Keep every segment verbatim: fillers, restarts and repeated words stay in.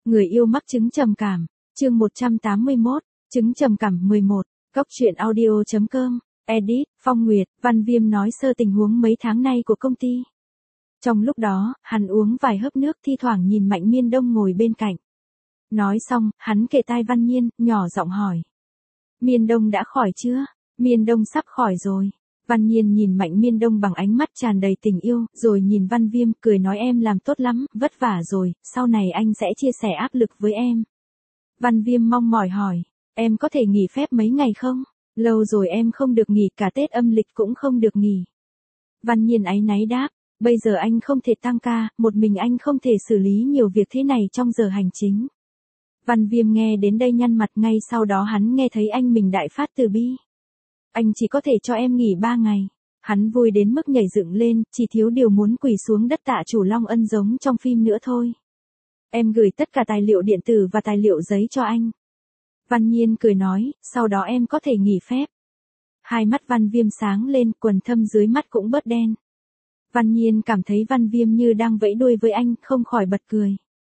Người yêu mắc chứng trầm cảm, chương một trăm tám mươi mốt, chứng trầm cảm mười một, Cóc truyện audio chấm com, edit, Phong Nguyệt, Văn Viêm nói sơ tình huống mấy tháng nay của công ty. Trong lúc đó, hắn uống vài hớp nước thi thoảng nhìn Mạnh Miên Đông ngồi bên cạnh. Nói xong, hắn kề tai Văn Nhiên, nhỏ giọng hỏi. Miên Đông đã khỏi chưa? Miên Đông sắp khỏi rồi. Văn Nhiên nhìn Mạnh Miên Đông bằng ánh mắt tràn đầy tình yêu, rồi nhìn Văn Viêm, cười nói em làm tốt lắm, vất vả rồi, sau này anh sẽ chia sẻ áp lực với em. Văn Viêm mong mỏi hỏi, em có thể nghỉ phép mấy ngày không? Lâu rồi em không được nghỉ, cả Tết âm lịch cũng không được nghỉ. Văn Nhiên áy náy đáp, bây giờ anh không thể tăng ca, một mình anh không thể xử lý nhiều việc thế này trong giờ hành chính. Văn Viêm nghe đến đây nhăn mặt, ngay sau đó hắn nghe thấy anh mình đại phát từ bi. Anh chỉ có thể cho em nghỉ ba ngày. Hắn vui đến mức nhảy dựng lên, chỉ thiếu điều muốn quỳ xuống đất tạ chủ Long Ân giống trong phim nữa thôi. Em gửi tất cả tài liệu điện tử và tài liệu giấy cho anh. Văn Nhiên cười nói, sau đó em có thể nghỉ phép. Hai mắt Văn Viêm sáng lên, quần thâm dưới mắt cũng bớt đen. Văn Nhiên cảm thấy Văn Viêm như đang vẫy đuôi với anh, không khỏi bật cười.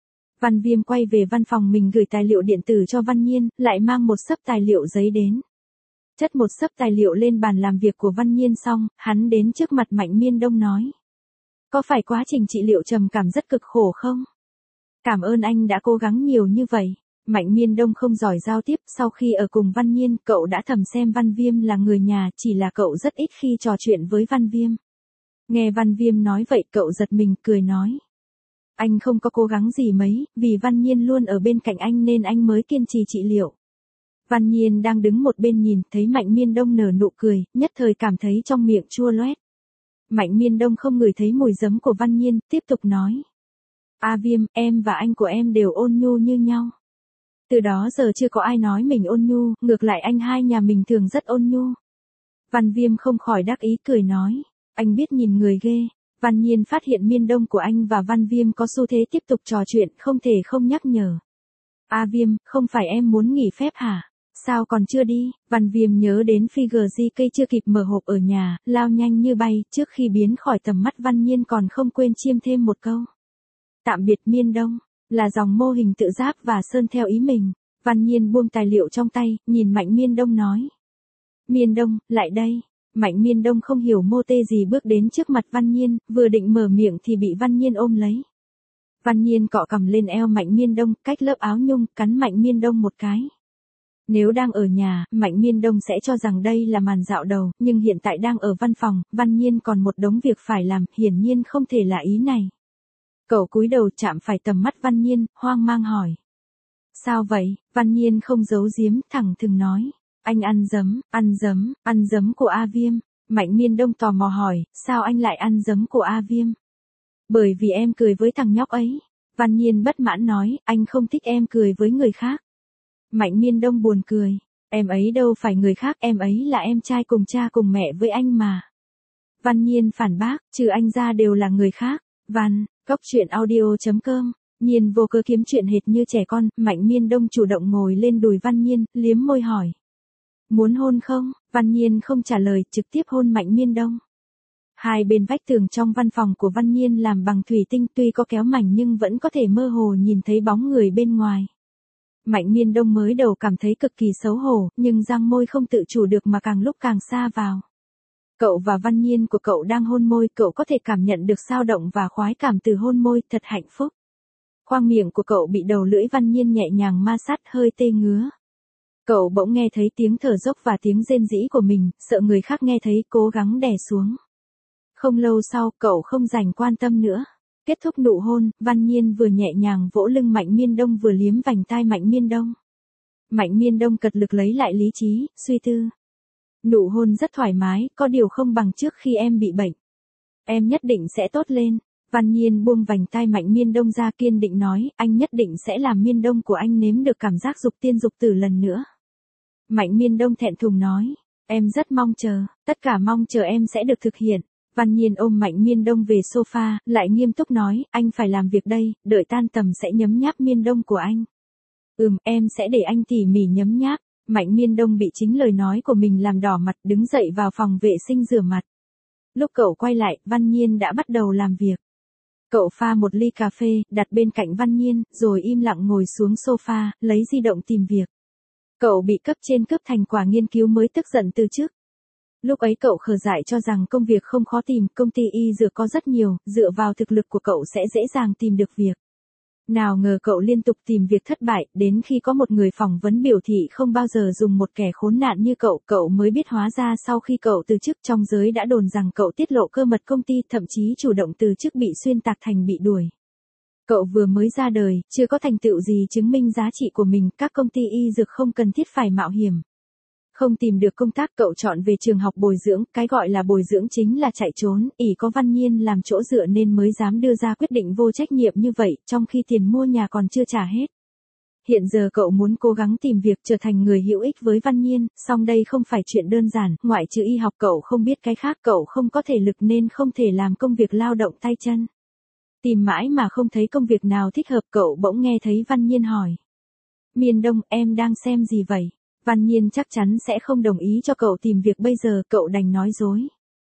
Văn Viêm quay về văn phòng mình gửi tài liệu điện tử cho Văn Nhiên, lại mang một xấp tài liệu giấy đến. Chất một xấp tài liệu lên bàn làm việc của Văn Nhiên xong, hắn đến trước mặt Mạnh Miên Đông nói. Có phải quá trình trị liệu trầm cảm rất cực khổ không? Cảm ơn anh đã cố gắng nhiều như vậy. Mạnh Miên Đông không giỏi giao tiếp, sau khi ở cùng Văn Nhiên, cậu đã thầm xem Văn Viêm là người nhà, chỉ là cậu rất ít khi trò chuyện với Văn Viêm. Nghe Văn Viêm nói vậy, cậu giật mình, cười nói. Anh không có cố gắng gì mấy, vì Văn Nhiên luôn ở bên cạnh anh nên anh mới kiên trì trị liệu. Văn Nhiên đang đứng một bên nhìn, thấy Mạnh Miên Đông nở nụ cười, nhất thời cảm thấy trong miệng chua loét. Mạnh Miên Đông không ngửi thấy mùi giấm của Văn Nhiên, tiếp tục nói. A Viêm, em và anh của em đều ôn nhu như nhau. Từ đó giờ chưa có ai nói mình ôn nhu, ngược lại anh hai nhà mình thường rất ôn nhu. Văn Viêm không khỏi đắc ý cười nói. Anh biết nhìn người ghê. Văn Nhiên phát hiện Miên Đông của anh và Văn Viêm có xu thế tiếp tục trò chuyện, không thể không nhắc nhở. A Viêm, không phải em muốn nghỉ phép hả? Sao còn chưa đi? Văn Viêm nhớ đến Figure gi ca chưa kịp mở hộp ở nhà, lao nhanh như bay, trước khi biến khỏi tầm mắt Văn Nhiên còn không quên chiêm thêm một câu. Tạm biệt Miên Đông, là dòng mô hình tự giáp và sơn theo ý mình. Văn Nhiên buông tài liệu trong tay, nhìn Mạnh Miên Đông nói. Miên Đông, lại đây. Mạnh Miên Đông không hiểu mô tê gì bước đến trước mặt Văn Nhiên, vừa định mở miệng thì bị Văn Nhiên ôm lấy. Văn Nhiên cọ cằm lên eo Mạnh Miên Đông, cách lớp áo nhung, cắn Mạnh Miên Đông một cái. Nếu đang ở nhà, Mạnh Miên Đông sẽ cho rằng đây là màn dạo đầu, nhưng hiện tại đang ở văn phòng, Văn Nhiên còn một đống việc phải làm, hiển nhiên không thể là ý này. Cậu cúi đầu chạm phải tầm mắt Văn Nhiên, hoang mang hỏi. Sao vậy? Văn Nhiên không giấu giếm, thẳng thừng nói. Anh ăn giấm, ăn giấm, ăn giấm của A Viêm. Mạnh Miên Đông tò mò hỏi, sao anh lại ăn giấm của A Viêm? Bởi vì em cười với thằng nhóc ấy. Văn Nhiên bất mãn nói, anh không thích em cười với người khác. Mạnh Miên Đông buồn cười, em ấy đâu phải người khác, em ấy là em trai cùng cha cùng mẹ với anh mà. Văn Nhiên phản bác, trừ anh ra đều là người khác. Văn, Cóc truyện audio chấm com, Nhiên vô cớ kiếm chuyện hệt như trẻ con. Mạnh Miên Đông chủ động ngồi lên đùi Văn Nhiên, liếm môi hỏi. Muốn hôn không? Văn Nhiên không trả lời, trực tiếp hôn Mạnh Miên Đông. Hai bên vách tường trong văn phòng của Văn Nhiên làm bằng thủy tinh, tuy có kéo mảnh nhưng vẫn có thể mơ hồ nhìn thấy bóng người bên ngoài. Mạnh Miên Đông mới đầu cảm thấy cực kỳ xấu hổ, nhưng răng môi không tự chủ được mà càng lúc càng xa vào. Cậu và Văn Nhiên của cậu đang hôn môi, cậu có thể cảm nhận được dao động và khoái cảm từ hôn môi, thật hạnh phúc. Khoang miệng của cậu bị đầu lưỡi Văn Nhiên nhẹ nhàng ma sát, hơi tê ngứa. Cậu bỗng nghe thấy tiếng thở dốc và tiếng rên rỉ của mình, sợ người khác nghe thấy, cố gắng đè xuống. Không lâu sau, cậu không dành quan tâm nữa. Kết thúc nụ hôn, Văn Nhiên vừa nhẹ nhàng vỗ lưng Mạnh Miên Đông vừa liếm vành tai Mạnh Miên Đông. Mạnh Miên Đông cật lực lấy lại lý trí, suy tư. Nụ hôn rất thoải mái, có điều không bằng trước khi em bị bệnh. Em nhất định sẽ tốt lên. Văn Nhiên buông vành tai Mạnh Miên Đông ra, kiên định nói, anh nhất định sẽ làm Miên Đông của anh nếm được cảm giác dục tiên dục tử lần nữa. Mạnh Miên Đông thẹn thùng nói, em rất mong chờ, tất cả mong chờ em sẽ được thực hiện. Văn Nhiên ôm Mạnh Miên Đông về sofa, lại nghiêm túc nói, anh phải làm việc đây, đợi tan tầm sẽ nhấm nháp Miên Đông của anh. Ừm, em sẽ để anh tỉ mỉ nhấm nháp. Mạnh Miên Đông bị chính lời nói của mình làm đỏ mặt, đứng dậy vào phòng vệ sinh rửa mặt. Lúc cậu quay lại, Văn Nhiên đã bắt đầu làm việc. Cậu pha một ly cà phê, đặt bên cạnh Văn Nhiên, rồi im lặng ngồi xuống sofa, lấy di động tìm việc. Cậu bị cấp trên cướp thành quả nghiên cứu mới tức giận từ chức. Lúc ấy cậu khờ dại cho rằng công việc không khó tìm, công ty y dược có rất nhiều, dựa vào thực lực của cậu sẽ dễ dàng tìm được việc. Nào ngờ cậu liên tục tìm việc thất bại, đến khi có một người phỏng vấn biểu thị không bao giờ dùng một kẻ khốn nạn như cậu, cậu mới biết hóa ra sau khi cậu từ chức trong giới đã đồn rằng cậu tiết lộ cơ mật công ty, thậm chí chủ động từ chức bị xuyên tạc thành bị đuổi. Cậu vừa mới ra đời, chưa có thành tựu gì chứng minh giá trị của mình, các công ty y dược không cần thiết phải mạo hiểm. Không tìm được công tác, cậu chọn về trường học bồi dưỡng, cái gọi là bồi dưỡng chính là chạy trốn, ỷ có Văn Nhiên làm chỗ dựa nên mới dám đưa ra quyết định vô trách nhiệm như vậy, trong khi tiền mua nhà còn chưa trả hết. Hiện giờ cậu muốn cố gắng tìm việc trở thành người hữu ích với Văn Nhiên, song đây không phải chuyện đơn giản, ngoại trừ y học cậu không biết cái khác, cậu không có thể lực nên không thể làm công việc lao động tay chân. Tìm mãi mà không thấy công việc nào thích hợp, cậu bỗng nghe thấy Văn Nhiên hỏi. Miên Đông, em đang xem gì vậy? Văn Nhiên chắc chắn sẽ không đồng ý cho cậu tìm việc bây giờ, cậu đành nói dối.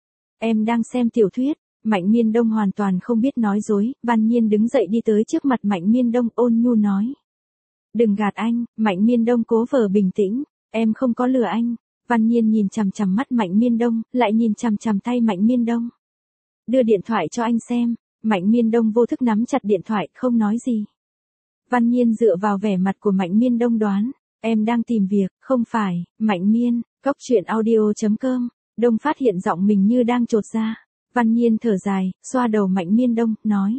Em đang xem tiểu thuyết. Mạnh Miên Đông hoàn toàn không biết nói dối, Văn Nhiên đứng dậy đi tới trước mặt Mạnh Miên Đông, ôn nhu nói. Đừng gạt anh. Mạnh Miên Đông cố vờ bình tĩnh, em không có lừa anh. Văn Nhiên nhìn chằm chằm mắt Mạnh Miên Đông, lại nhìn chằm chằm tay Mạnh Miên Đông. Đưa điện thoại cho anh xem. Mạnh Miên Đông vô thức nắm chặt điện thoại, không nói gì. Văn Nhiên dựa vào vẻ mặt của Mạnh Miên Đông đoán. Em đang tìm việc, không phải. Mạnh Miên, cóc truyện audio chấm com. Đông phát hiện giọng mình như đang chột ra. Văn Nhiên thở dài, xoa đầu Mạnh Miên Đông, nói.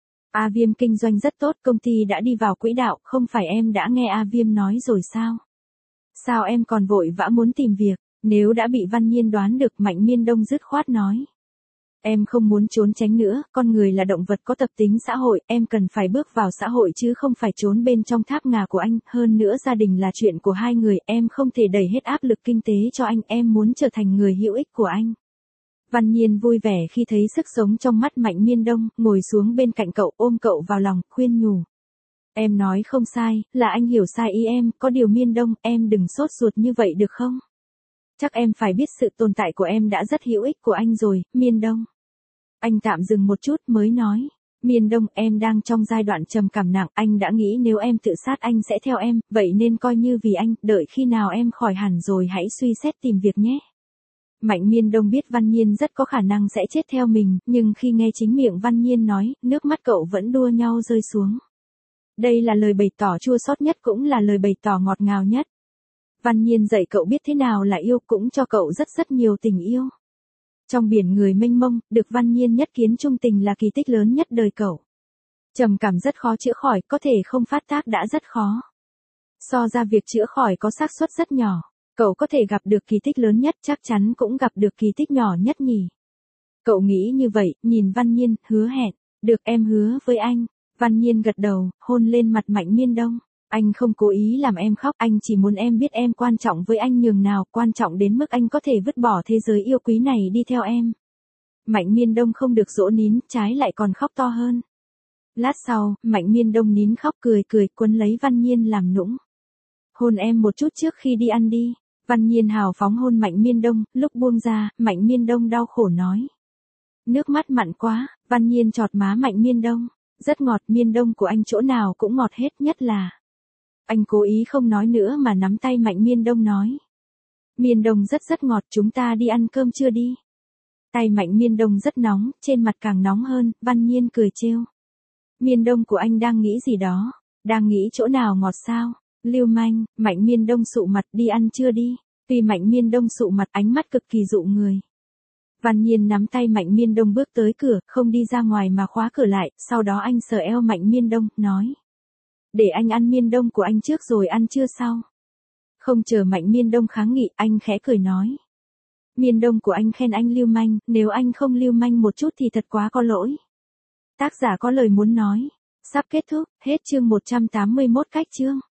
A Viêm kinh doanh rất tốt, công ty đã đi vào quỹ đạo, không phải em đã nghe A Viêm nói rồi sao? Sao em còn vội vã muốn tìm việc? Nếu đã bị Văn Nhiên đoán được, Mạnh Miên Đông dứt khoát nói. Em không muốn trốn tránh nữa, con người là động vật có tập tính xã hội, em cần phải bước vào xã hội chứ không phải trốn bên trong tháp ngà của anh, hơn nữa gia đình là chuyện của hai người, em không thể đẩy hết áp lực kinh tế cho anh, em muốn trở thành người hữu ích của anh. Văn Nhiên vui vẻ khi thấy sức sống trong mắt Mạnh Miên Đông, ngồi xuống bên cạnh cậu, ôm cậu vào lòng, khuyên nhủ. Em nói không sai, là anh hiểu sai ý em, có điều Miên Đông, em đừng sốt ruột như vậy được không? Chắc em phải biết sự tồn tại của em đã rất hữu ích của anh rồi, Miên Đông. Anh tạm dừng một chút mới nói. Miên Đông, em đang trong giai đoạn trầm cảm nặng, anh đã nghĩ nếu em tự sát anh sẽ theo em, vậy nên coi như vì anh, đợi khi nào em khỏi hẳn rồi hãy suy xét tìm việc nhé. Mạnh Miên Đông biết Văn Nhiên rất có khả năng sẽ chết theo mình, nhưng khi nghe chính miệng Văn Nhiên nói, nước mắt cậu vẫn đua nhau rơi xuống. Đây là lời bày tỏ chua xót nhất cũng là lời bày tỏ ngọt ngào nhất. Văn Nhiên dạy cậu biết thế nào là yêu, cũng cho cậu rất rất nhiều tình yêu. Trong biển người mênh mông, được Văn Nhiên nhất kiến trung tình là kỳ tích lớn nhất đời cậu. Trầm cảm rất khó chữa khỏi, có thể không phát tác đã rất khó. So ra việc chữa khỏi có xác suất rất nhỏ. Cậu có thể gặp được kỳ tích lớn nhất, chắc chắn cũng gặp được kỳ tích nhỏ nhất nhỉ. Cậu nghĩ như vậy, nhìn Văn Nhiên, hứa hẹn. Được, em hứa với anh. Văn Nhiên gật đầu, hôn lên mặt Mạnh Miên Đông. Anh không cố ý làm em khóc, anh chỉ muốn em biết em quan trọng với anh nhường nào, quan trọng đến mức anh có thể vứt bỏ thế giới yêu quý này đi theo em. Mạnh Miên Đông không được dỗ nín, trái lại còn khóc to hơn. Lát sau, Mạnh Miên Đông nín khóc cười cười, quấn lấy Văn Nhiên làm nũng. Hôn em một chút trước khi đi ăn đi. Văn Nhiên hào phóng hôn Mạnh Miên Đông, lúc buông ra, Mạnh Miên Đông đau khổ nói. Nước mắt mặn quá. Văn Nhiên chọt má Mạnh Miên Đông. Rất ngọt, Miên Đông của anh chỗ nào cũng ngọt hết, nhất là. Anh cố ý không nói nữa mà nắm tay Mạnh Miên Đông nói. Miên Đông rất rất ngọt, chúng ta đi ăn cơm chưa đi. Tay Mạnh Miên Đông rất nóng, trên mặt càng nóng hơn, Văn Nhiên cười trêu. Miên Đông của anh đang nghĩ gì đó, đang nghĩ chỗ nào ngọt sao? Lưu manh. Mạnh Miên Đông sụ mặt, đi ăn chưa đi. Tuy Mạnh Miên Đông sụ mặt, ánh mắt cực kỳ dụ người. Văn Nhiên nắm tay Mạnh Miên Đông bước tới cửa, không đi ra ngoài mà khóa cửa lại, sau đó anh sờ eo Mạnh Miên Đông, nói. Để anh ăn Miên Đông của anh trước rồi ăn trưa sau. Không chờ Mạnh Miên Đông kháng nghị, anh khẽ cười nói. Miên Đông của anh khen anh lưu manh, nếu anh không lưu manh một chút thì thật quá có lỗi. Tác giả có lời muốn nói. Sắp kết thúc, hết chương một trăm tám mươi mốt cách chương.